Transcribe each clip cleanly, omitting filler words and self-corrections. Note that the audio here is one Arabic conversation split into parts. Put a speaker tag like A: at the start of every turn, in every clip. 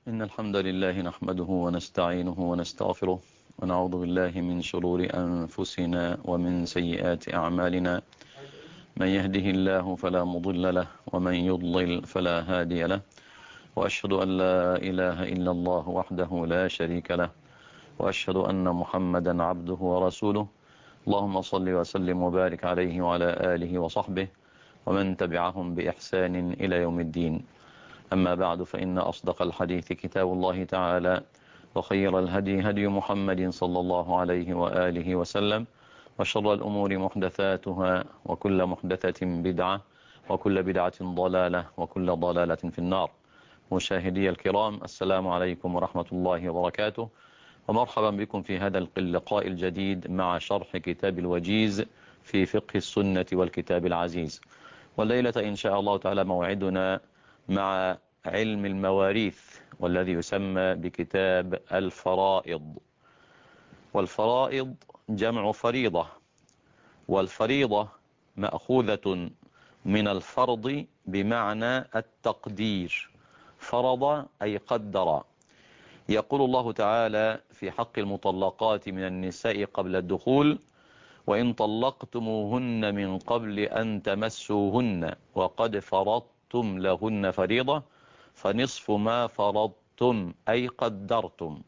A: إن الحمد لله نحمده ونستعينه ونستغفره ونعوذ بالله من شرور أنفسنا ومن سيئات أعمالنا. من يهده الله فلا مضل له ومن يضلل فلا هادي له، وأشهد أن لا إله إلا الله وحده لا شريك له، وأشهد أن محمدا عبده ورسوله. اللهم صل وسلم وبارك عليه وعلى آله وصحبه ومن تبعهم بإحسان إلى يوم الدين. أما بعد، فإن أصدق الحديث كتاب الله تعالى، وخير الهدي هدي محمد صلى الله عليه وآله وسلم، وشر الأمور محدثاتها، وكل محدثة بدعة، وكل بدعة ضلالة، وكل ضلالة في النار. مشاهدي الكرام، السلام عليكم ورحمة الله وبركاته، ومرحبا بكم في هذا اللقاء الجديد مع شرح كتاب الوجيز في فقه السنة والكتاب العزيز. والليلة إن شاء الله تعالى موعدنا مع علم المواريث، والذي يسمى بكتاب الفرائض. والفرائض جمع فريضة، والفريضة مأخوذة من الفرض بمعنى التقدير، فرض أي قدر. يقول الله تعالى في حق المطلقات من النساء قبل الدخول: وإن طلقتموهن من قبل أن تمسوهن وقد فرضتم لهن فريضة فنصف ما فرضتم أي قدرتم.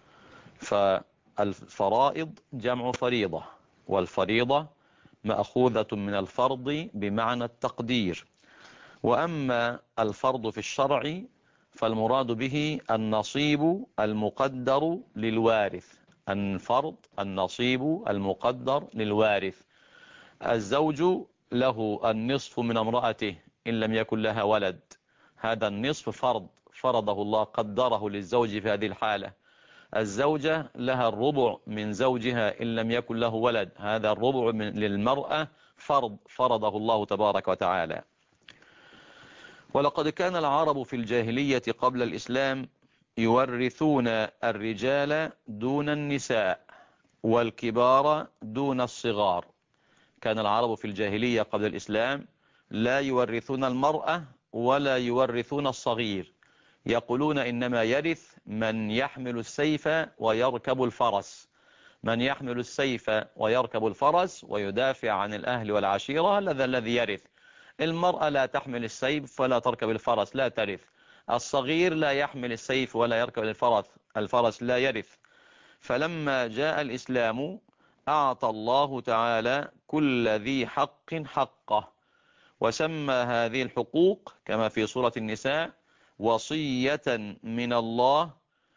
A: فالفرائض جمع فريضة، والفريضة مأخوذة من الفرض بمعنى التقدير. وأما الفرض في الشرع فالمراد به النصيب المقدر للوارث. الفرض النصيب المقدر للوارث. الزوج له النصف من امرأته إن لم يكن لها ولد، هذا النصف فرض فرضه الله، قدره للزوج في هذه الحالة. الزوجة لها الربع من زوجها إن لم يكن له ولد، هذا الربع للمرأة فرض فرضه الله تبارك وتعالى. ولقد كان العرب في الجاهلية قبل الإسلام يورثون الرجال دون النساء، والكبار دون الصغار. كان العرب في الجاهلية قبل الإسلام لا يورثون المرأة ولا يورثون الصغير، يقولون إنما يرث من يحمل السيف ويركب الفرس. من يحمل السيف ويركب الفرس ويدافع عن الأهل والعشيرة، هذا الذي يرث. المرأة لا تحمل السيف ولا تركب الفرس، لا ترث. الصغير لا يحمل السيف ولا يركب الفرس لا يرث. فلما جاء الإسلام أعطى الله تعالى كل ذي حق حقه، وسمى هذه الحقوق كما في سورة النساء وصية من الله،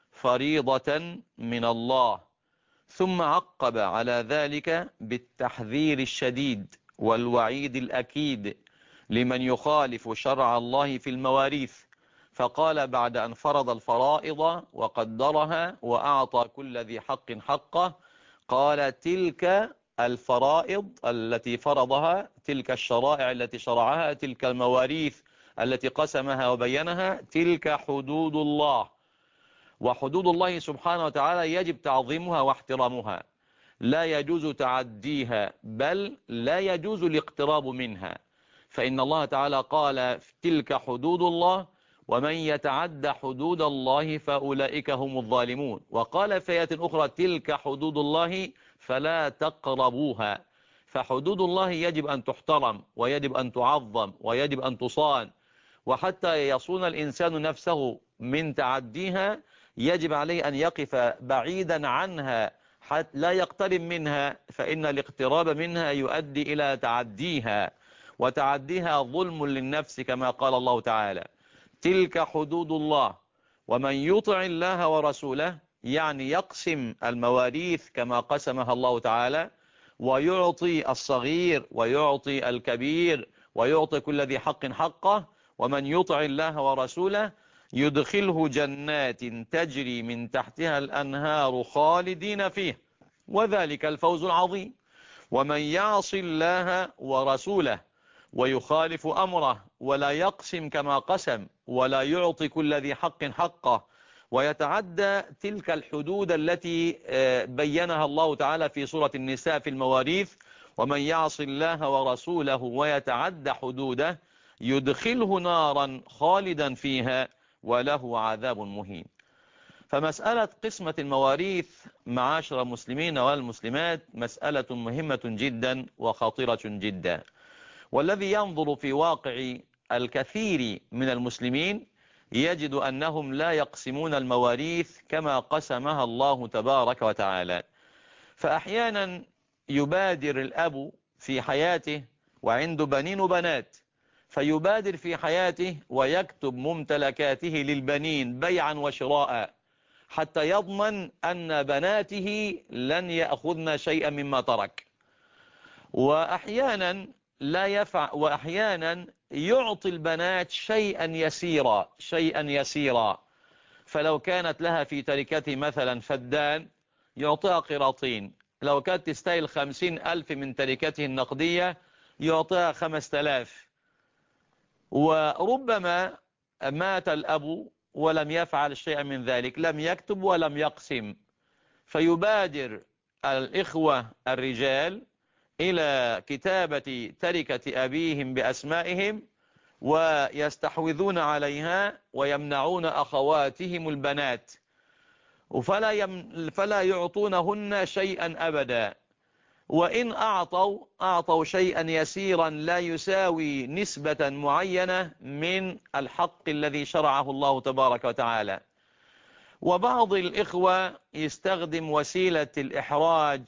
A: فريضة من الله. ثم عقب على ذلك بالتحذير الشديد والوعيد الأكيد لمن يخالف شرع الله في المواريث. فقال بعد أن فرض الفرائض وقدرها وأعطى كل ذي حق حقه، قال: تلك الفرائض التي فرضها، تلك الشرائع التي شرعها، تلك المواريث التي قسمها وبينها، تلك حدود الله. وحدود الله سبحانه وتعالى يجب تعظيمها واحترامها، لا يجوز تعديها، بل لا يجوز الاقتراب منها. فإن الله تعالى قال: تلك حدود الله ومن يتعد حدود الله فأولئك هم الظالمون. وقال في آية أخرى: تلك حدود الله فلا تقربوها. فحدود الله يجب أن تحترم، ويجب أن تعظم، ويجب أن تصان. وحتى يصون الإنسان نفسه من تعديها يجب عليه أن يقف بعيدا عنها حتى لا يقترب منها، فإن الاقتراب منها يؤدي إلى تعديها، وتعديها ظلم للنفس كما قال الله تعالى: تلك حدود الله ومن يطع الله ورسوله، يعني يقسم المواريث كما قسمها الله تعالى، ويعطي الصغير ويعطي الكبير ويعطي كل ذي حق حقه. ومن يطع الله ورسوله يدخله جنات تجري من تحتها الأنهار خالدين فيه، وذلك الفوز العظيم. ومن يعص الله ورسوله ويخالف أمره ولا يقسم كما قسم ولا يعطي كل ذي حق حقه ويتعدى تلك الحدود التي بينها الله تعالى في سورة النساء في المواريث: ومن يعص الله ورسوله ويتعدى حدوده يدخله نارا خالدا فيها وله عذاب مهين. فمسألة قسمة المواريث معاشر المسلمين والمسلمات مسألة مهمة جدا وخطيرة جدا، والذي ينظر في واقع الكثير من المسلمين يجد أنهم لا يقسمون المواريث كما قسمها الله تبارك وتعالى. فأحيانا يبادر الأب في حياته وعنده بنين وبنات، فيبادر في حياته ويكتب ممتلكاته للبنين بيعا وشراء حتى يضمن أن بناته لن يأخذن شيئا مما ترك. وأحيانا لا يفعل، وأحيانا يعطي البنات شيئا يسيرا. فلو كانت لها في تركته مثلا فدان يعطيها قراطين، لو كانت تستاهل 50,000 من تركته النقدية يعطيها 5,000. وربما مات الأب ولم يفعل شيئا من ذلك، لم يكتب ولم يقسم، فيبادر الإخوة الرجال إلى كتابة تركة أبيهم بأسمائهم ويستحوذون عليها ويمنعون أخواتهم البنات، فلا يعطونهن شيئا أبدا. وإن أعطوا شيئا يسيرا لا يساوي نسبة معينة من الحق الذي شرعه الله تبارك وتعالى. وبعض الإخوة يستخدم وسيلة الإحراج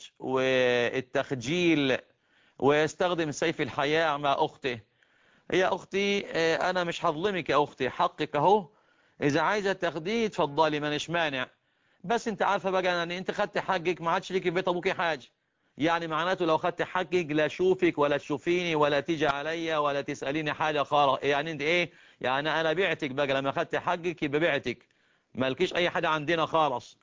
A: والتخجيل ويستخدم سيف الحياء مع أخته. يا أختي أنا مش هظلمك يا أختي، حقك أهو، إذا عايزة تاخديه اتفضلي مانيش مانع، بس انت عارفة بقى يعني انت خدت حقك ما عادش ليكي بيت أبوكي حاجة. يعني معناته لو خدت حقك لا اشوفك ولا تشوفيني ولا تيجي عليا ولا تسأليني حاجة خالص. يعني انت ايه يعني انا بعتك بقى لما خدت حقك يبقى بعتك، مالكيش اي حاجة عندنا خالص.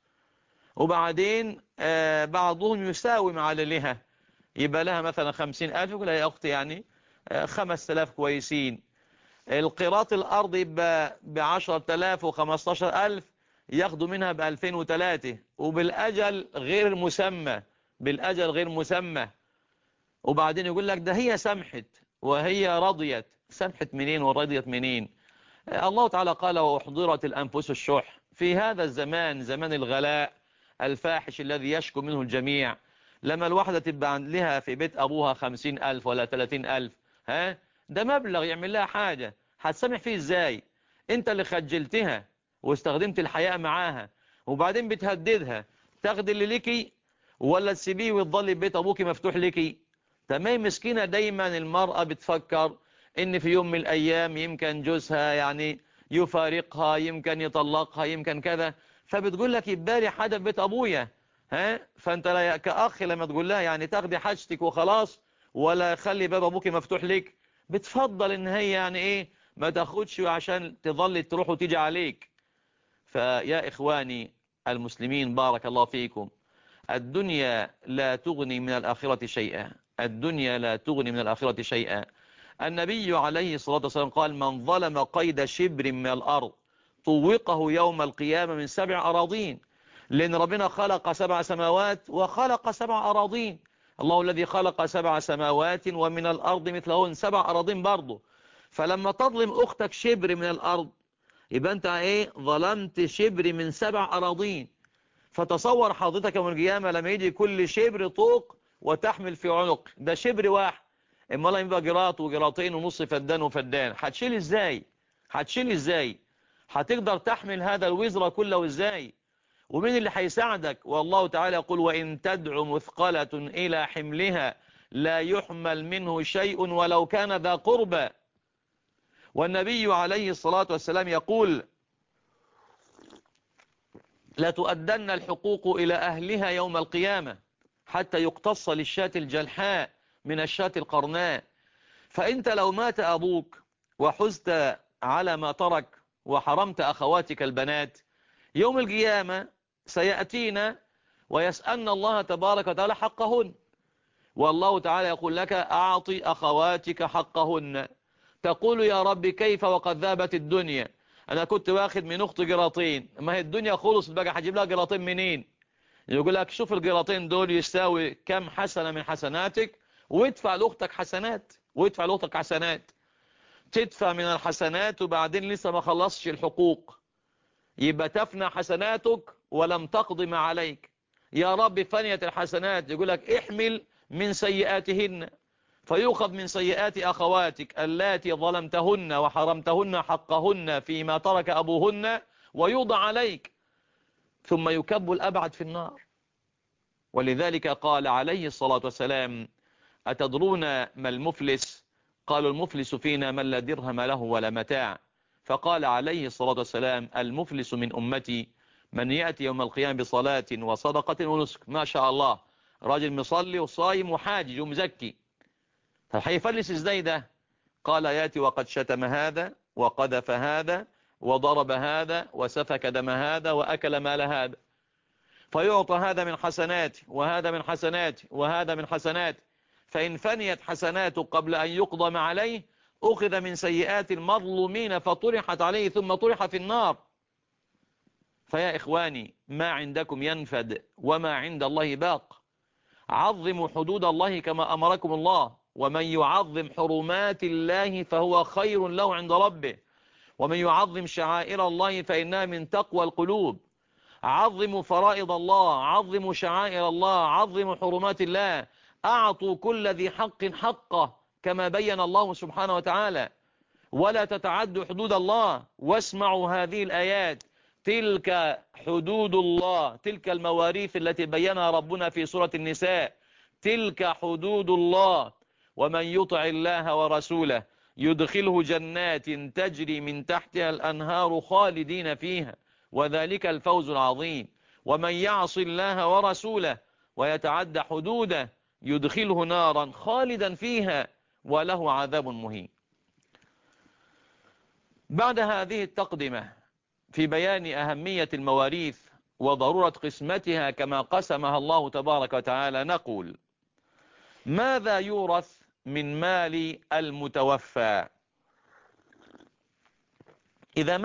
A: وبعدين بعضهم يساوي مع لها، يبقى لها مثلا 50,000 يقول لها يا اختي يعني 5,000 كويسين. القيراط الارض يبقى ب10,000 و15,000 ياخدوا منها ب2003 وبالأجل غير مسمى، بالأجل غير مسمى. وبعدين يقول لك ده هي سمحت وهي رضيت. سمحت منين ورضيت منين؟ الله تعالى قال وأحضرت الأنفس الشح. في هذا الزمان، زمان الغلاء الفاحش الذي يشكو منه الجميع، لما الواحدة تبقى لها في بيت أبوها 50,000 ولا 30,000، ده مبلغ يعمل لها حاجة، هتسامح فيه ازاي؟ انت اللي خجلتها واستخدمت الحياء معاها، وبعدين بتهددها تاخد اللي ليكي ولا تسيبيه وتضلي بيت أبوك مفتوح ليكي. تمام. مسكينة دايما المرأة بتفكر ان في يوم من الايام يمكن جوزها يعني يفارقها، يمكن يطلقها، يمكن كذا، فبتقول لك يبالي حاجة في بيت ابويا. فانت كأخ لما تقول لها يعني تاخدي حاجتك وخلاص ولا خلي باب ابوك مفتوح لك، بتفضل ان هي يعني ايه ما تاخدش عشان تظل تروح وتيجي عليك. فيا اخواني المسلمين بارك الله فيكم، الدنيا لا تغني من الآخرة شيئا، الدنيا لا تغني من الآخرة شيئا. النبي عليه الصلاة والسلام قال من ظلم قيد شبر من الأرض طوقه يوم القيامة من 7 أراضين. لأن ربنا خلق 7 سماوات وخلق 7 أراضين. الله الذي خلق 7 سماوات ومن الأرض مثلهن 7 أراضين برضه. فلما تظلم أختك شبر من الأرض يبقى أنت إيه ظلمت شبر من 7 أراضين. فتصور حضرتك يوم القيامة لما يجي كل شبر طوق وتحمل في عنق، ده شبر واحد، اما الله يبقى جراط وجراطين ونص فدان وفدان، هتشيل ازاي؟ هتشيل ازاي؟ هتقدر تحمل هذا الوزر كله ازاي؟ ومين اللي هيساعدك؟ والله تعالى يقول وإن تدع مثقلة إلى حملها لا يحمل منه شيء ولو كان ذا قربى. والنبي عليه الصلاة والسلام يقول لا تؤدن الحقوق إلى أهلها يوم القيامة حتى يقتص للشاة الجلحاء من الشاة القرناء. فأنت لو مات أبوك وحزت على ما ترك وحرمت أخواتك البنات، يوم القيامة سيأتينا ويسألنا الله تبارك وتعالى حقهن، والله تعالى يقول لك أعطي أخواتك حقهن. تقول يا رب كيف وقد ذابت الدنيا، أنا كنت واخد من أخت جراطين، ما هي الدنيا خلص بقى هجيب لها جراطين منين؟ يقول لك شوف الجراطين دول يساوي كم حسنة من حسناتك وادفع لأختك حسنات، وادفع لأختك حسنات، تدفع من الحسنات وبعدين لسه ما خلصش الحقوق. يبقى تفنى حسناتك ولم تقض ما عليك. يا رب فنيت الحسنات، يقول لك احمل من سيئاتهن، فيؤخذ من سيئات أخواتك اللاتي ظلمتهن وحرمتهن حقهن فيما ترك أبوهن ويوضع عليك، ثم يكب الأبعد في النار. ولذلك قال عليه الصلاة والسلام: أتدرون ما المفلس؟ قالوا: المفلس فينا من لا درهم له ولا متاع. فقال عليه الصلاة والسلام: المفلس من أمتي من يأتي يوم القيامة بصلاة وصدقة ونسك. ما شاء الله، راجل مصلي وصايم وحاجج ومزكي، فهيفلس ازاي ده؟ قال: يأتي وقد شتم هذا وقذف هذا وضرب هذا وسفك دم هذا وأكل مال هذا، فيعطى هذا من حسنات وهذا من حسنات وهذا من حسنات، فإن فنيت حسناته قبل أن يقضى ما عليه أخذ من سيئات المظلومين فطرحت عليه ثم طرح في النار. فيا إخواني، ما عندكم ينفد وما عند الله باق. عظموا حدود الله كما أمركم الله، ومن يعظم حرمات الله فهو خير له عند ربه، ومن يعظم شعائر الله فإنها من تقوى القلوب. عظموا فرائض الله، عظموا شعائر الله، عظموا حرمات الله، أعطوا كل ذي حق حقه كما بين الله سبحانه وتعالى، ولا تتعدوا حدود الله. واسمعوا هذه الآيات: تلك حدود الله، تلك المواريث التي بينها ربنا في سورة النساء، تلك حدود الله. ومن يطع الله ورسوله يدخله جنات تجري من تحتها الأنهار خالدين فيها، وذلك الفوز العظيم. ومن يعص الله ورسوله ويتعدى حدوده يدخله نارا خالدا فيها وله عذاب مهين. بعد هذه التقدمة في بيان أهمية المواريث وضرورة قسمتها كما قسمها الله تبارك وتعالى، نقول: ماذا يورث من مال المتوفى؟ إذا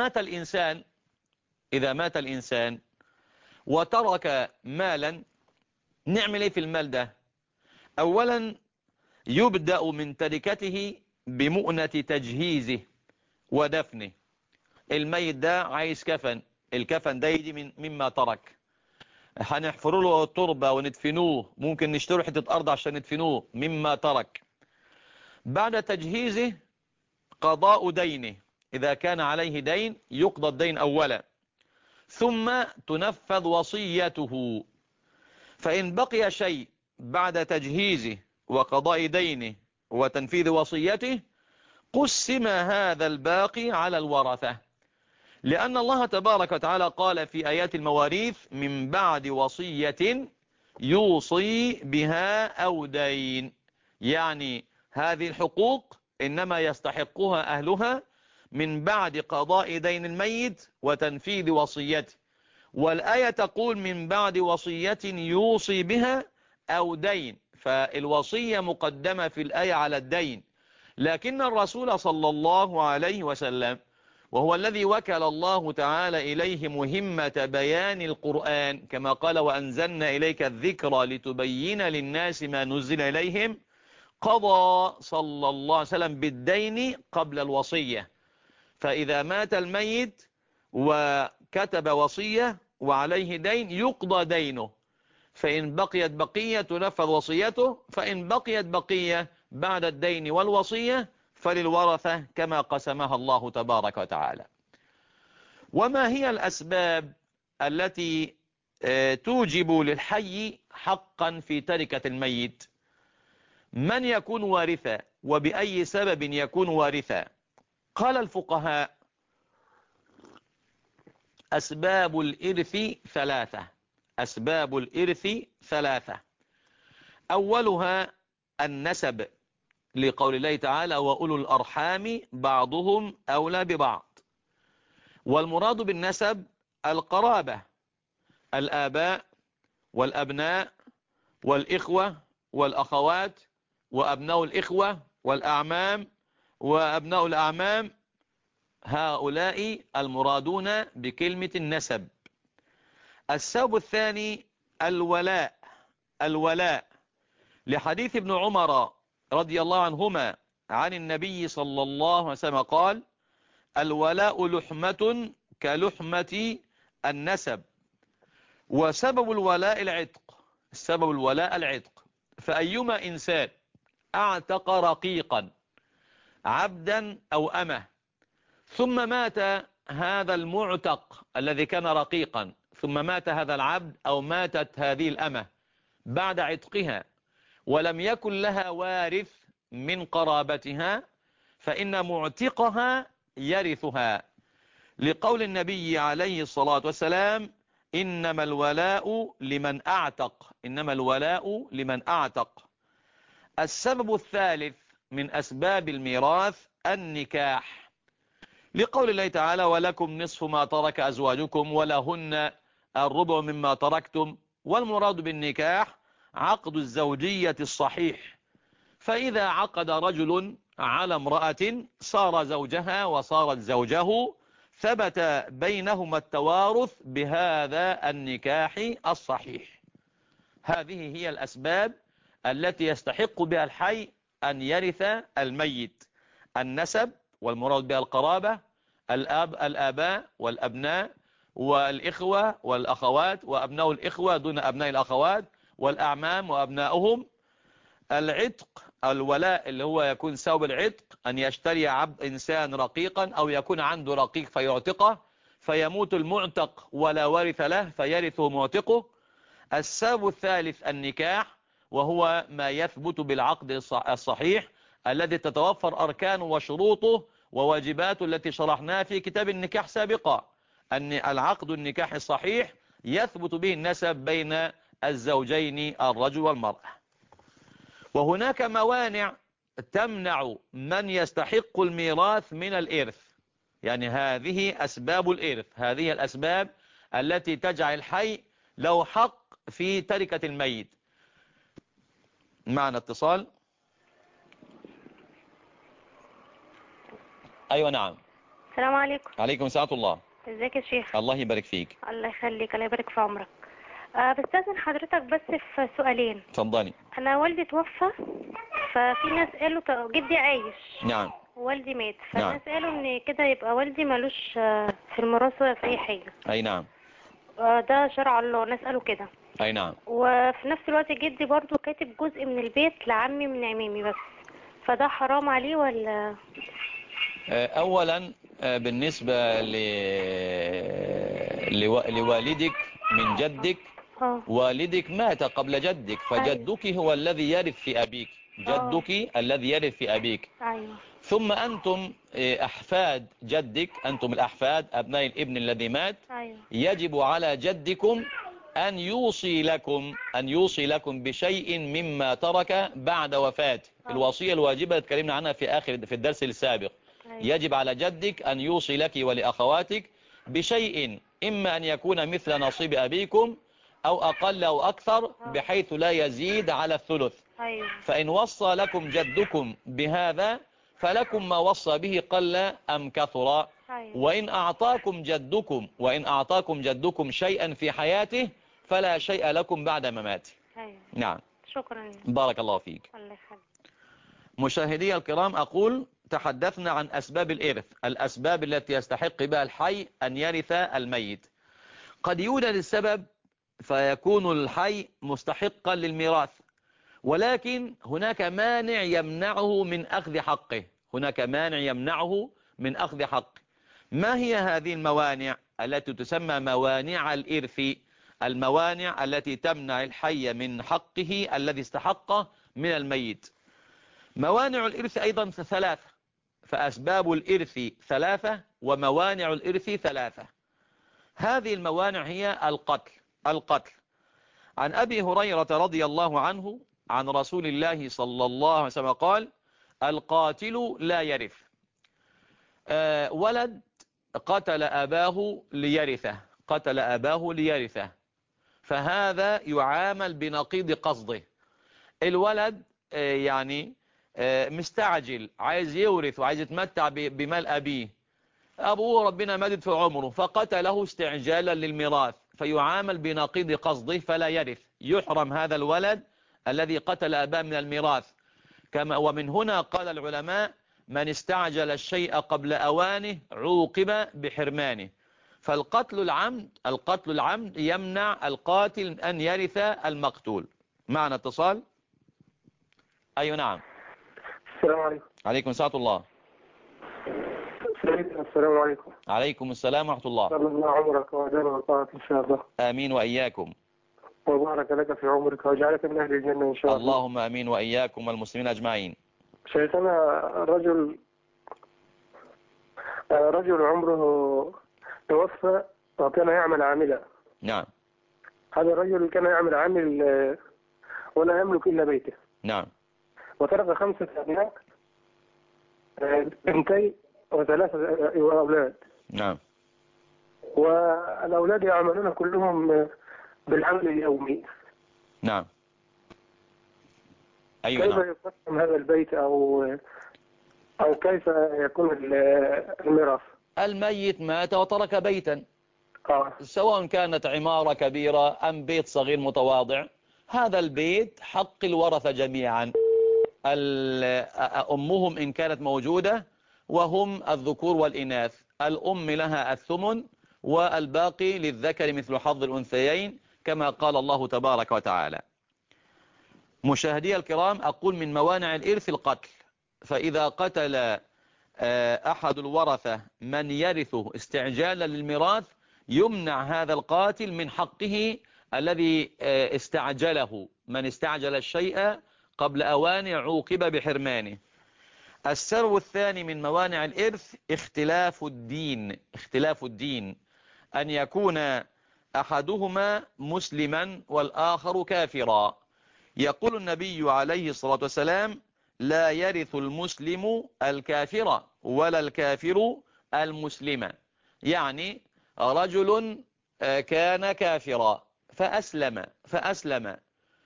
A: مات الإنسان وترك مالا، نعمل ايه في المال ده؟ أولا يبدأ من تركته بمؤنة تجهيزه ودفنه. الميت ده عايز كفن، الكفن ده يجي مما ترك، هنحفر له التربة وندفنوه، ممكن نشتري حتة أرض عشان ندفنوه، مما ترك. بعد تجهيزه قضاء دينه، إذا كان عليه دين يقضى الدين أولا، ثم تنفذ وصيته. فإن بقي شيء بعد تجهيزه وقضاء دينه وتنفيذ وصيته قسم هذا الباقي على الورثة، لأن الله تبارك وتعالى قال في آيات المواريث: من بعد وصية يوصي بها أو دين. يعني هذه الحقوق إنما يستحقها أهلها من بعد قضاء دين الميت وتنفيذ وصيته. والآية تقول من بعد وصية يوصي بها أو دين، فالوصية مقدمة في الآية على الدين. لكن الرسول صلى الله عليه وسلم، وهو الذي وكل الله تعالى إليه مهمة بيان القرآن، كما قال: وأنزلنا إليك الذكر لتبين للناس ما نزل إليهم، قضى صلى الله عليه وسلم بالدين قبل الوصية. فإذا مات الميت وكتب وصية وعليه دين يقضى دينه، فإن بقيت بقية تنفذ وصيته، فإن بقيت بقية بعد الدين والوصية فللورثة كما قسمها الله تبارك وتعالى. وما هي الأسباب التي توجب للحي حقا في تركة الميت؟ من يكون وارثا وبأي سبب يكون وارثا؟ قال الفقهاء: أسباب الإرث ثلاثة. أسباب الإرث ثلاثة. أولها النسب، لقول الله تعالى: وأولو الأرحام بعضهم أولى ببعض. والمراد بالنسب القرابة، الآباء والأبناء والإخوة والأخوات وأبناء الإخوة والأعمام وأبناء الأعمام، هؤلاء المرادون بكلمة النسب. السبب الثاني الولاء. الولاء لحديث ابن عمر رضي الله عنهما عن النبي صلى الله عليه وسلم قال: الولاء لحمة كلحمة النسب. وسبب الولاء العتق، سبب الولاء العتق. فأيما إنسان اعتق رقيقا عبدا أو أمه، ثم مات هذا المعتق الذي كان رقيقا، ثم مات هذا العبد أو ماتت هذه الأمة بعد عتقها، ولم يكن لها وارث من قرابتها، فإن معتقها يرثها، لقول النبي عليه الصلاة والسلام: إنما الولاء لمن أعتق، إنما الولاء لمن أعتق. السبب الثالث من أسباب الميراث النكاح، لقول الله تعالى: ولكم نصف ما ترك أزواجكم ولهن الربع مما تركتم. والمراد بالنكاح عقد الزوجية الصحيح، فإذا عقد رجل على امرأة صار زوجها وصارت زوجه، ثبت بينهما التوارث بهذا النكاح الصحيح. هذه هي الأسباب التي يستحق بها الحي أن يرث الميت: النسب، والمراد بها القرابة، الآباء والأبناء والإخوة والأخوات وأبناء الإخوة دون أبناء الأخوات، والأعمام وأبناؤهم. العتق، الولاء اللي هو يكون سبب العتق أن يشتري عبد إنسان رقيقا، أو يكون عنده رقيق فيعتقه، فيموت المعتق ولا ورث له فيرثه معتقه. السبب الثالث النكاح، وهو ما يثبت بالعقد الصحيح الذي تتوفر أركانه وشروطه وواجباته التي شرحناها في كتاب النكاح سابقا، أن العقد النكاح الصحيح يثبت به النسب بين الزوجين الرجل والمرأة. وهناك موانع تمنع من يستحق الميراث من الإرث، يعني هذه أسباب الإرث، هذه الأسباب التي تجعل الحي له حق في تركة الميت. معنا اتصال. أيوة نعم.
B: السلام عليكم.
A: عليكم السلام الله.
B: ازيك يا شيخ؟
A: الله يبارك فيك.
B: الله يخليك، الله يبارك في عمرك. بستأذن حضرتك بس في سؤالين.
A: اتفضلي.
B: انا والدي توفى، ففي ناس قالوا جدي عايش.
A: نعم.
B: والدي مات،
A: نعم.
B: فالناس قالوا ان كده يبقى والدي مالوش في الميراث ولا في اي حاجه.
A: اي نعم.
B: ده شرع الله، ناس قالوا كده.
A: اي نعم.
B: وفي نفس الوقت جدي برضو كاتب جزء من البيت لعمي من عمامي بس، فده حرام عليه ولا؟
A: اولا بالنسبة لوالدك من جدك، والدك مات قبل جدك، فجدك هو الذي يرث في أبيك، جدك الذي يرث في أبيك.
B: أيوة.
A: ثم أنتم أحفاد جدك، أنتم الأحفاد أبناء الابن الذي مات.
B: أيوة.
A: يجب على جدكم أن يوصي لكم بشيء مما ترك بعد وفاته. الوصية الواجبة اتكلمنا عنها في الدرس السابق. يجب على جدك أن يوصي لك ولأخواتك بشيء، إما أن يكون مثل نصيب أبيكم أو أقل أو أكثر، بحيث لا يزيد على الثلث. فإن وصى لكم جدكم بهذا فلكم ما وصى به قل أم كثر. وإن أعطاكم جدكم شيئا في حياته فلا شيء لكم بعد مماته. نعم.
B: شكرا.
A: بارك الله فيك. مشاهدي الكرام، أقول تحدثنا عن أسباب الإرث، الأسباب التي يستحق بها الحي أن يرث الميت. قد يوجد السبب فيكون الحي مستحقا للميراث، ولكن هناك مانع يمنعه من أخذ حقه، هناك مانع يمنعه من أخذ حقه. ما هي هذه الموانع التي تسمى موانع الإرث؟ الموانع التي تمنع الحي من حقه الذي استحقه من الميت. موانع الإرث أيضا ثلاثة، فأسباب الإرث ثلاثة وموانع الإرث ثلاثة. هذه الموانع هي القتل. عن أبي هريرة رضي الله عنه عن رسول الله صلى الله عليه وسلم قال: القاتل لا يرث. ولد قتل أباه ليرثه، فهذا يعامل بنقيض قصده. الولد يعني مستعجل، عايز يورث وعايز يتمتع بمال أبيه، أبوه ربنا مدد في عمره فقتله استعجالا للميراث، فيعامل بنقيض قصده فلا يرث، يحرم هذا الولد الذي قتل أباه من الميراث. ومن هنا قال العلماء: من استعجل الشيء قبل أوانه عوقب بحرمانه. القتل العمد يمنع القاتل أن يرث المقتول. معنا اتصال. أي نعم.
C: السلام عليكم.
A: عليكم السلام الله.
C: السلام عليكم.
A: عليكم السلام ورحمة الله.
C: صلى الله عمرك وأجل وطاعك إن شاء الله.
A: آمين وإياكم.
C: وبارك لك في عمرك وجعلك من أهل الجنة إن شاء الله.
A: اللهم آمين وإياكم والمسلمين أجمعين.
C: شيخنا، رجل عمره توفى وكان يعمل عاملا.
A: نعم.
C: هذا الرجل كان يعمل عامل ولا يملك إلا بيته.
A: نعم.
C: وترك 5 أبناء، بنتين و3 أولاد.
A: نعم.
C: والأولاد يعملون كلهم بالعمل اليومي.
A: نعم.
C: كيف
A: أيوة.
C: يقسم هذا البيت أو كيف يكون الميراث؟
A: الميت مات وترك بيتا، سواء كانت عمارة كبيرة أم بيت صغير متواضع، هذا البيت حق الورثة جميعا، أمهم إن كانت موجودة، وهم الذكور والإناث. الأم لها الثمن والباقي للذكر مثل حظ الأنثيين كما قال الله تبارك وتعالى. مشاهدي الكرام، أقول من موانع الإرث القتل، فإذا قتل أحد الورثة من يرثه استعجالا للميراث يمنع هذا القاتل من حقه الذي استعجله. من استعجل الشيء قبل أوانه عوقب بحرمانه. السبب الثاني من موانع الإرث اختلاف الدين. اختلاف الدين، أن يكون أحدهما مسلما والآخر كافرا. يقول النبي عليه الصلاة والسلام: لا يرث المسلم الكافر ولا الكافر المسلم. يعني رجل كان كافرا فأسلم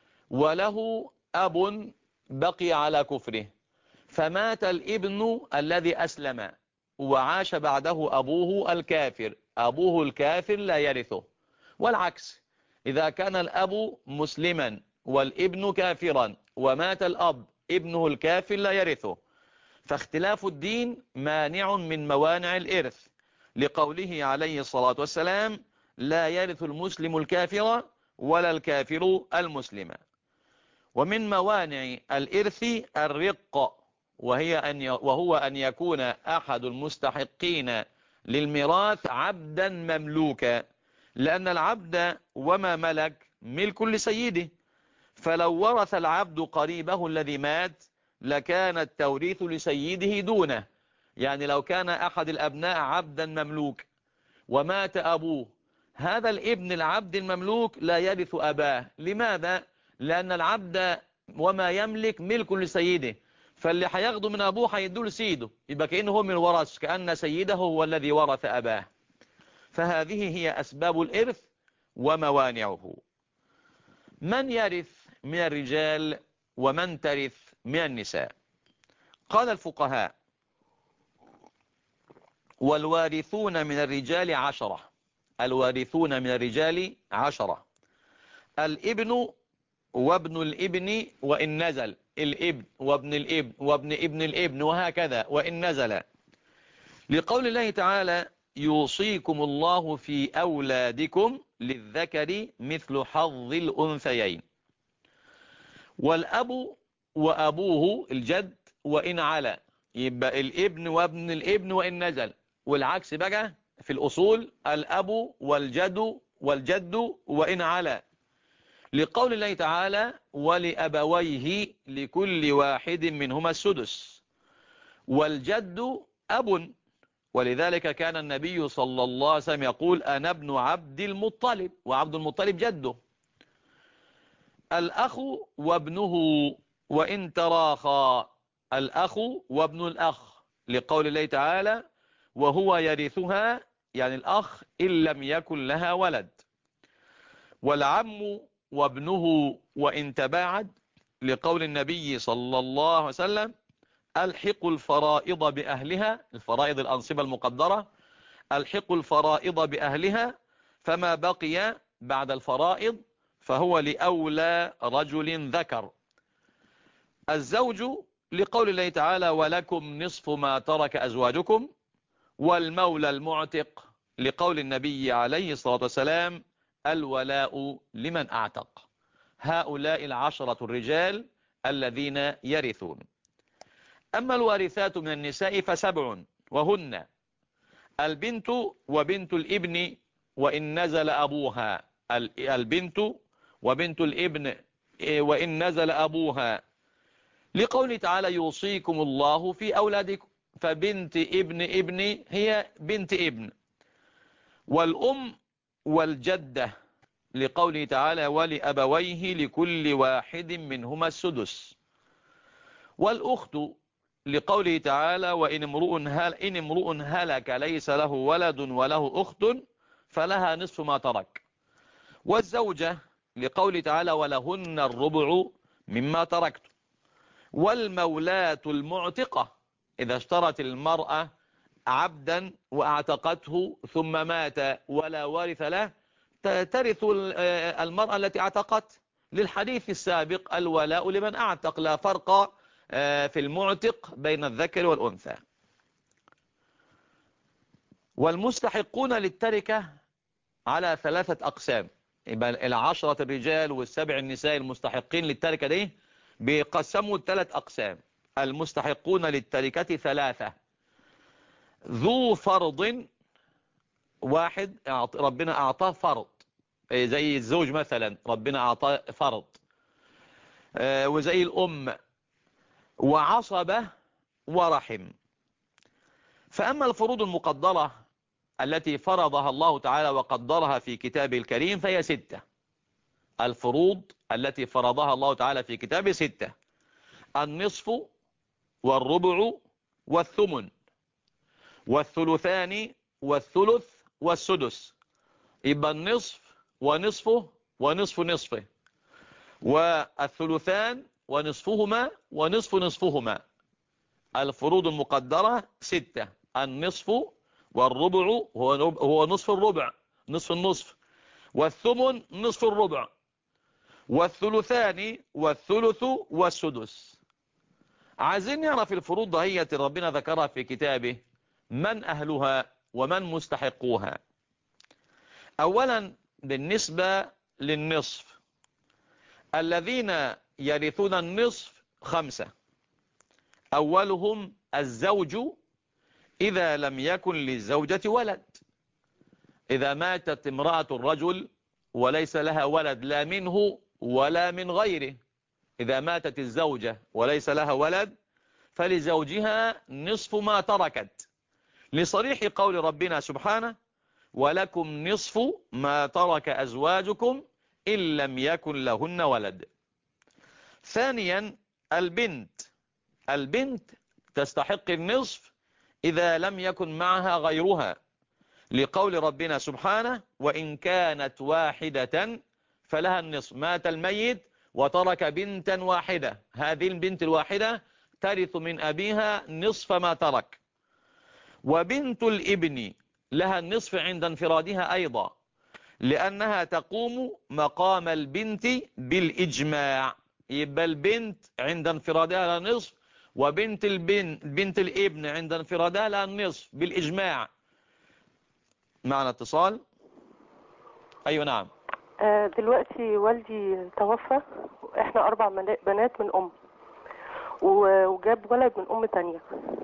A: وله أب بقي على كفره، فمات الابن الذي أسلم وعاش بعده أبوه الكافر، أبوه الكافر لا يرثه. والعكس، إذا كان الأب مسلما والابن كافرا ومات الأب ابنه الكافر لا يرثه. فاختلاف الدين مانع من موانع الإرث، لقوله عليه الصلاة والسلام: لا يرث المسلم الكافر ولا الكافر المسلم. ومن موانع الإرث الرق، وهو أن يكون أحد المستحقين للميراث عبدا مملوكا، لأن العبد وما ملك ملك لسيده، فلو ورث العبد قريبه الذي مات لكان التوريث لسيده دونه. يعني لو كان أحد الأبناء عبدا مملوك ومات أبوه، هذا الابن العبد المملوك لا يرث أباه. لماذا؟ لأن العبد وما يملك ملك لسيده، فاللي هياخده من أبوه هيدوه لسيده، يبقى كأنه هو من الورث، كأن سيده هو الذي ورث أباه. فهذه هي أسباب الإرث وموانعه. من يرث من الرجال ومن ترث من النساء؟ قال الفقهاء: والوارثون من الرجال 10. الوارثون من الرجال 10: الابن وابن الابن وإن نزل، الابن وابن الابن وابن ابن الابن وهكذا وإن نزل، لقول الله تعالى: يوصيكم الله في أولادكم للذكر مثل حظ الأنثيين. والأب وأبوه الجد وإن علا، يبقى الابن وابن الابن وإن نزل. والعكس بقى في الأصول: الأب والجد وإن علا، لقول الله تعالى: ولأبويه لكل واحد منهما السدس. والجد أب، ولذلك كان النبي صلى الله عليه وسلم يقول: أنا ابن عبد المطلب، وعبد المطلب جده. الأخ وابنه وإن تراخى، الأخ وابن الأخ، لقول الله تعالى: وهو يرثها، يعني الأخ إن لم يكن لها ولد. والعم وابنه وإن تباعد، لقول النبي صلى الله عليه وسلم: ألحقوا الفرائض بأهلها، الفرائض الأنصبة المقدرة، ألحقوا الفرائض بأهلها، فما بقي بعد الفرائض فهو لأولى رجل ذكر. الزوج، لقول الله تعالى: ولكم نصف ما ترك أزواجكم. والمولى المعتق لقول النبي عليه الصلاة والسلام الولاء لمن أعتق. هؤلاء العشرة الرجال الذين يرثون. أما الوارثات من النساء فسبع، وهن البنت وبنت الابن وإن نزل أبوها. البنت وبنت الابن وإن نزل أبوها، لقوله تعالى يوصيكم الله في أولادكم، فبنت ابن ابن هي بنت ابن. والأم والجدة، لقوله تعالى ولأبويه لكل واحد منهما السدس. والأخت، لقوله تعالى وإن امرؤ هلك ليس له ولد وله أخت فلها نصف ما ترك. والزوجة، لقوله تعالى ولهن الربع مما تركت. والمولاة المعتقة، إذا اشترت المرأة عبدا وأعتقته ثم مات ولا وارث له، ترث المرأة التي اعتقت، للحديث السابق الولاء لمن أعتق، لا فرق في المعتق بين الذكر والأنثى. والمستحقون للتركة على ثلاثة أقسام. يبقى العشرة الرجال والسبع النساء المستحقين للتركة دي بيقسموا ثلاث أقسام. المستحقون للتركة ثلاثة: ذو فرض، واحد ربنا أعطاه فرض، زي الزوج مثلا ربنا أعطاه فرض، وزي الأم، وعصبة، ورحم. فأما الفروض المقدرة التي فرضها الله تعالى وقدرها في كتابه الكريم فهي ستة. الفروض التي فرضها الله تعالى في كتابه ستة: النصف والربع والثمن والثلثان والثلث والسدس. يبقى النصف ونصفه ونصف نصفه، والثلثان ونصفهما ونصف نصفهما. الفروض المقدرة ستة: النصف والربع هو نصف الربع، نصف النصف، والثمن نصف الربع، والثلثان والثلث والسدس. عايزين نعرف الفروض دهية ربنا ذكرها في كتابه، من أهلها ومن مستحقوها. أولا بالنسبة للنصف، الذين يرثون النصف خمسة. أولهم الزوج إذا لم يكن للزوجة ولد. إذا ماتت امرأة الرجل وليس لها ولد لا منه ولا من غيره، إذا ماتت الزوجة وليس لها ولد فلزوجها نصف ما تركت، لصريح قول ربنا سبحانه ولكم نصف ما ترك أزواجكم إن لم يكن لهن ولد. ثانيا البنت تستحق النصف إذا لم يكن معها غيرها، لقول ربنا سبحانه وإن كانت واحدة فلها النصف. مات الميت وترك بنتا واحدة، هذه البنت الواحدة ترث من أبيها نصف ما ترك. وبنت الابن لها النصف عند انفرادها أيضا، لأنها تقوم مقام البنت بالإجماع. يبقى البنت عند انفرادها لها نصف، وبنت بنت الابن عند انفرادها لها النصف بالإجماع. معنا اتصال. أيوة نعم.
D: دلوقتي والدي توفى، احنا 4 بنات من أم، وجاب ولد من أم تانية.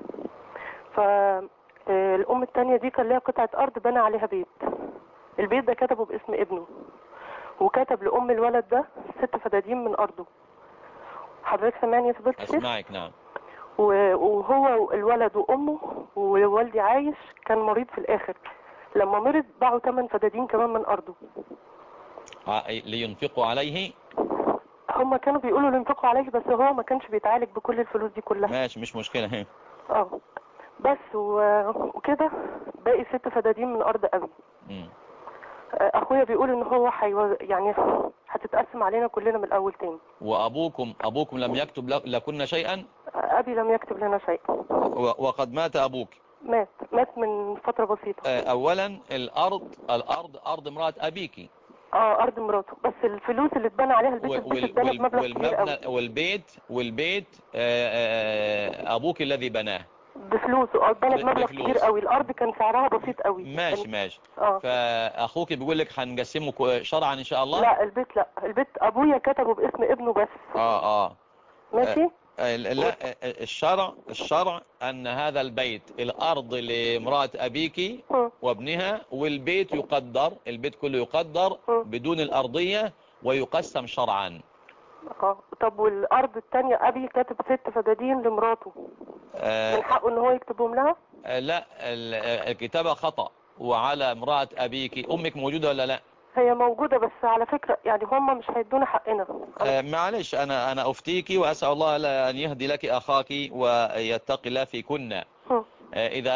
D: فالأم التانية دي كان لها قطعة أرض بنى عليها بيت. البيت ده كتبه باسم ابنه، وكتب لأم الولد ده 6 فدادين من أرضه. حضرتك سامعني يا فضيلة الشيخ؟
A: أسمعك نعم.
D: وهو الولد وأمه، ووالدي عايش كان مريض في الآخر، لما مرض باعوا 8 فدادين كمان من أرضه
A: لينفقوا عليه.
D: هما كانوا بيقولوا لينفقوا عليه، بس هو ما كانش بيتعالج بكل الفلوس دي كلها.
A: ماشي مش مشكلة هي.
D: بس وكده باقي 6 فدادين من أرض أبي. أخويا بيقول إن هو يعني هتتقسم علينا كلنا من الأول تاني.
A: وأبوكم لم يكتب لكن شيئا؟
D: أبي لم يكتب لنا شيئا.
A: وقد مات أبوك؟
D: مات من فترة بسيطة.
A: أولا الأرض أرض امرأة أبيك.
D: أرض مراته، بس الفلوس اللي اتبنى عليها البيت اتبنى بمبلغ كبير قوي.
A: والبيت أبوك الذي بناه.
D: بفلوس وقضانا بمبلغ
A: بفلوس.
D: كبير قوي. الارض كان سعرها بسيط قوي.
A: ماشي ماشي.
D: اه.
A: فاخوك بيقول لك هنقسمه شرعا ان شاء الله.
D: لا البيت، لا البيت ابويا كتبه باسم ابنه بس.
A: اه
D: ماشي.
A: لا، الشرع ان هذا البيت الارض لامرأة ابيك وابنها، والبيت يقدر، البيت كله يقدر بدون الارضية ويقسم شرعا.
D: طب والارض التانية ابي كاتب 6 فدادين لمراته، من حقه ان هو يكتبهم لها؟
A: لا، الكتابة خطأ وعلى امرأة ابيك. امك موجودة ولا لا؟
D: هي موجودة، بس على فكرة يعني هم مش هيدونا حقنا.
A: معلش، انا افتيك واسأل الله ان يهدي لك اخاك ويتقي الله في كنا. اذا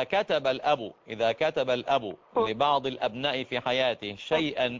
A: كتب الاب لبعض الابناء في حياته شيئا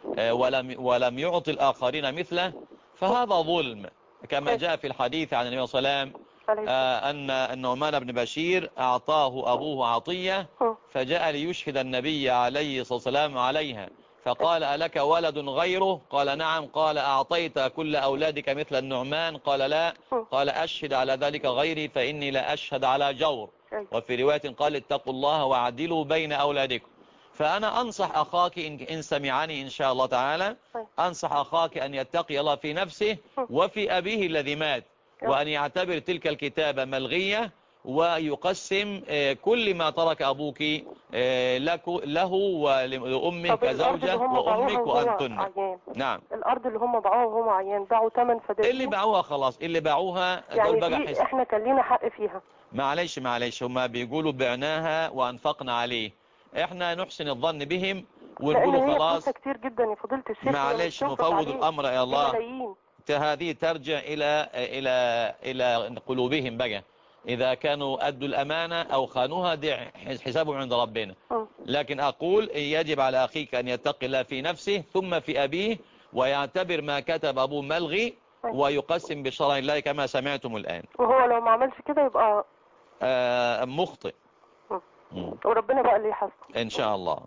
A: ولم يعطي الاخرين مثله، فهذا ظلم، كما جاء في الحديث عن النبي صلى الله عليه وسلم ان النعمان بن بشير اعطاه ابوه عطية، فجاء ليشهد النبي عليه الصلاة والسلام عليها، فقال: ألك ولد غيره؟ قال: نعم. قال: أعطيت كل أولادك مثل النعمان؟ قال: لا. قال: أشهد على ذلك غيري فإني لا أشهد على جور. وفي رواية قال: اتقوا الله واعدلوا بين أولادكم. فأنا أنصح أخاك إن سمعني إن شاء الله تعالى، أنصح أخاك أن يتقي الله في نفسه وفي أبيه الذي مات، وأن يعتبر تلك الكتابة ملغية، ويقسم كل ما ترك أبوك له ولأمك كزوجة وأمك وأنتن. نعم.
D: الأرض اللي هم باعوها وهم عيان، باعوا 8 فدادين.
A: اللي باعوها خلاص، اللي باعوها
D: يعني
A: دول بقى
D: دي احنا كان لينا حق فيها.
A: معلش هم بيقولوا بعناها وأنفقنا عليه، احنا نحسن الظن بهم ونقولوا خلاص.
D: هي كتير جدا يا فضيلة الشيخ.
A: معلش نفوض الأمر إلى الله.
D: ملايين.
A: هذه ترجع إلى قلوبهم بقى، إذا كانوا أدوا الأمانة أو خانوها دي حسابهم عند ربنا. لكن أقول يجب على أخيك أن يتقي الله في نفسه ثم في أبيه، ويعتبر ما كتب أبوه ملغي، ويقسم بشرع الله كما سمعتم الآن.
D: وهو لو ما عملش كده يبقى
A: مخطئ،
D: وربنا بقى اللي يحاسبه
A: إن شاء الله.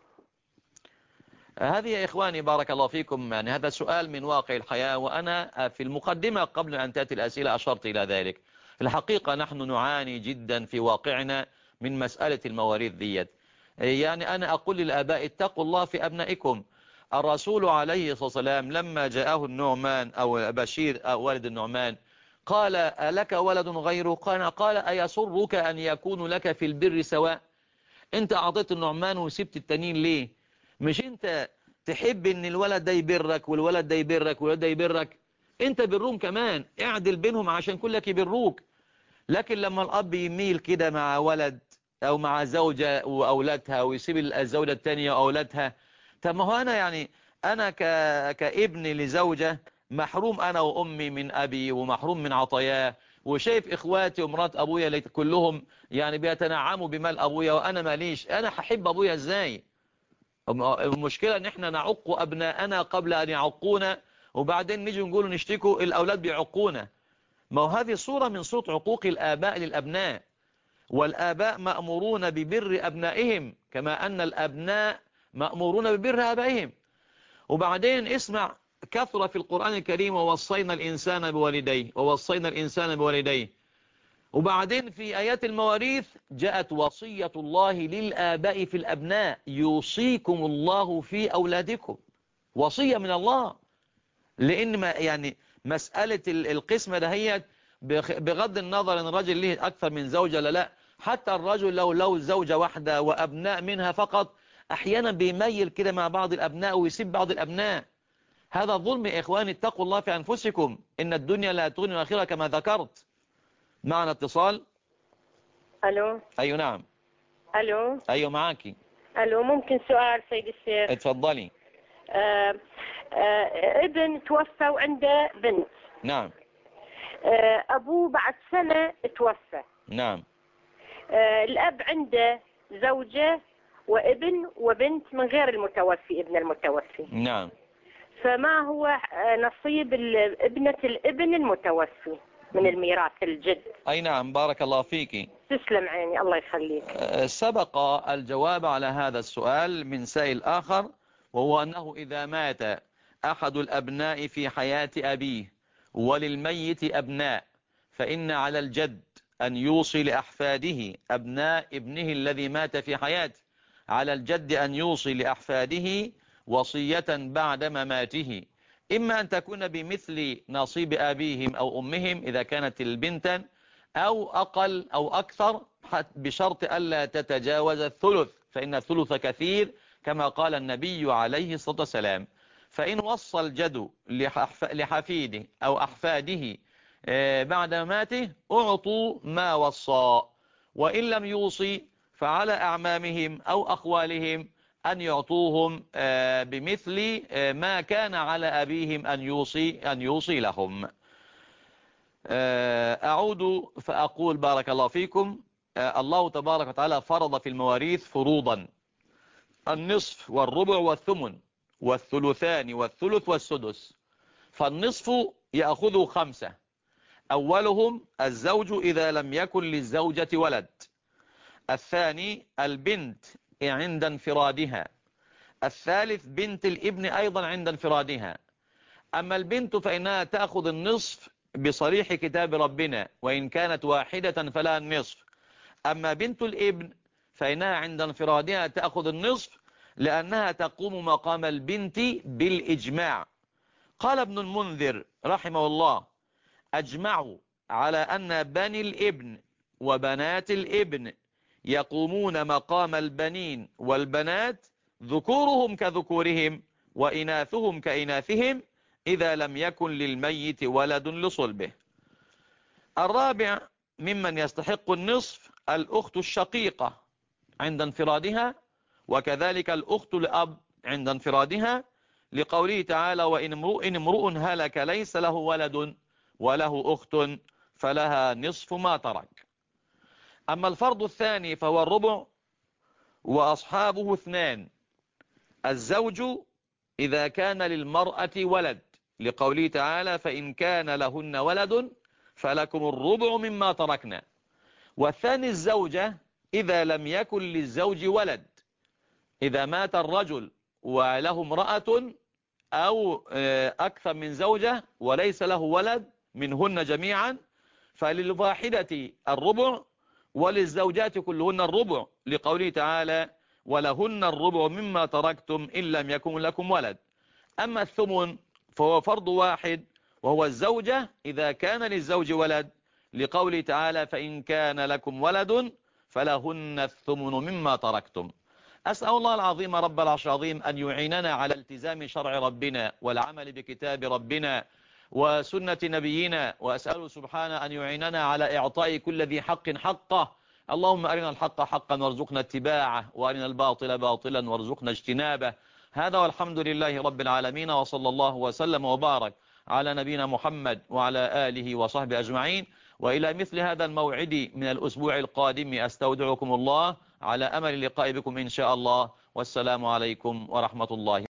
A: هذه يا إخواني بارك الله فيكم، يعني هذا سؤال من واقع الحياة، وأنا في المقدمة قبل أن تأتي الأسئلة أشرت إلى ذلك. الحقيقة نحن نعاني جدا في واقعنا من مسألة المواريث ديت. يعني أنا أقول للآباء: اتقوا الله في أبنائكم. الرسول عليه الصلاة والسلام لما جاءه النعمان أو بشير أو والد النعمان قال: ألك ولد غيره؟ قال: أيسرك أن يكون لك في البر سواء؟ أنت أعطيت النعمان وسبت التانيين ليه؟ مش أنت تحب أن الولد ده يبرك والولد ده يبرك والولد ده يبرك؟ أنت برهم كمان، اعدل بينهم عشان كلك يبروك. لكن لما الأب يميل كده مع ولد أو مع زوجة وأولادها ويسيب الزوجة التانية وأولادها، طب ما هو أنا يعني أنا كابن لزوجة محروم أنا وأمي من أبي ومحروم من عطاياه، وشايف إخواتي ومرات أبويا كلهم يعني بيتنعموا بمال أبويا وأنا ماليش. أنا هحب أبويا إزاي؟ المشكلة ان احنا نعق ابناءنا قبل ان يعقونا، وبعدين نيجي نقول نشتكوا الاولاد بيعقونا. ما هو هذه صورة من صوت عقوق الاباء للابناء، والاباء مأمورون ببر ابنائهم كما ان الابناء مأمورون ببر ابائهم. وبعدين اسمع، كثرة في القرآن الكريم: ووصينا الانسان بوالديه ووصينا الانسان بوالديه. وبعدين في آيات المواريث جاءت وصية الله للآباء في الأبناء: يوصيكم الله في أولادكم. وصية من الله، لأن ما يعني مسألة القسمة دهيت بغض النظر أن الرجل له أكثر من زوجة لا، حتى الرجل لو زوجة واحدة وأبناء منها فقط أحيانا بيميل كده مع بعض الأبناء ويسيب بعض الأبناء. هذا ظلم يا إخواني. اتقوا الله في أنفسكم، إن الدنيا لا تغني الآخرة كما ذكرت. معنا اتصال.
E: الو.
A: ايوه نعم.
E: الو.
A: ايوه معاكي.
E: الو، ممكن سؤال سيد الشيخ؟
A: اتفضلي.
E: ابن توفى وعنده بنت.
A: نعم.
E: ابوه بعد سنة توفى.
A: نعم.
E: الاب عنده زوجة وابن وبنت من غير المتوفي، ابن المتوفي.
A: نعم.
E: فما هو نصيب ابنة الابن المتوفي من الميراث الجد؟
A: اي نعم، بارك الله فيك.
E: تسلم عيني، الله يخليك.
A: سبق الجواب على هذا السؤال من سائل آخر، وهو أنه إذا مات أحد الأبناء في حياة أبيه وللميت أبناء، فإن على الجد أن يوصي لأحفاده أبناء ابنه الذي مات في حياته، على الجد أن يوصي لأحفاده وصية بعد مماته، إما أن تكون بمثل نصيب أبيهم أو أمهم إذا كانت البنتا، أو أقل أو أكثر، بشرط ألا تتجاوز الثلث، فإن الثلث كثير كما قال النبي عليه الصلاة والسلام. فإن وصى الجد لحفيده أو أحفاده بعد مماته أعطوا ما وصى، وإن لم يوصي فعلى أعمامهم أو أخوالهم أن يعطوهم بمثل ما كان على أبيهم أن يوصي لهم. أعود فأقول بارك الله فيكم، الله تبارك وتعالى فرض في المواريث فروضا: النصف والربع والثمن والثلثان والثلث والسدس. فالنصف يأخذ 5، أولهم الزوج إذا لم يكن للزوجة ولد، الثاني البنت عند انفرادها، الثالث بنت الابن أيضا عند انفرادها. أما البنت فإنها تأخذ النصف بصريح كتاب ربنا، وإن كانت واحدة فلا النصف. أما بنت الابن فإنها عند انفرادها تأخذ النصف، لأنها تقوم مقام البنت بالإجماع. قال ابن المنذر رحمه الله: أجمعوا على أن بني الابن وبنات الابن يقومون مقام البنين والبنات، ذكورهم كذكورهم وإناثهم كإناثهم، إذا لم يكن للميت ولد لصلبه. الرابع ممن يستحق النصف الأخت الشقيقة عند انفرادها، وكذلك الأخت الأب عند انفرادها، لقوله تعالى: وإن امرؤ هلك ليس له ولد وله أخت فلها نصف ما ترك. أما الفرض الثاني فهو الربع، وأصحابه 2: الزوج إذا كان للمرأة ولد، لقوله تعالى: فإن كان لهن ولد فلكم الربع مما تركنا. والثاني الزوجة إذا لم يكن للزوج ولد، إذا مات الرجل وله امرأة أو أكثر من زوجة وليس له ولد منهن جميعا، فللواحدة الربع وللزوجات كلهن الربع، لقوله تعالى: ولهن الربع مما تركتم إن لم يكن لكم ولد. أما الثمن فهو فرض واحد، وهو الزوجة إذا كان للزوج ولد، لقوله تعالى: فإن كان لكم ولد فلهن الثمن مما تركتم. أسأل الله العظيم رب العرش العظيم أن يعيننا على التزام شرع ربنا والعمل بكتاب ربنا وسنة نبينا، وأسأله سبحانه أن يعيننا على إعطاء كل ذي حق حقه. اللهم أرنا الحق حقا وارزقنا اتباعه، وأرنا الباطل باطلا وارزقنا اجتنابه. هذا والحمد لله رب العالمين، وصلى الله وسلم وبارك على نبينا محمد وعلى آله وصحبه أجمعين. وإلى مثل هذا الموعد من الأسبوع القادم أستودعكم الله على أمل اللقاء بكم إن شاء الله، والسلام عليكم ورحمة الله.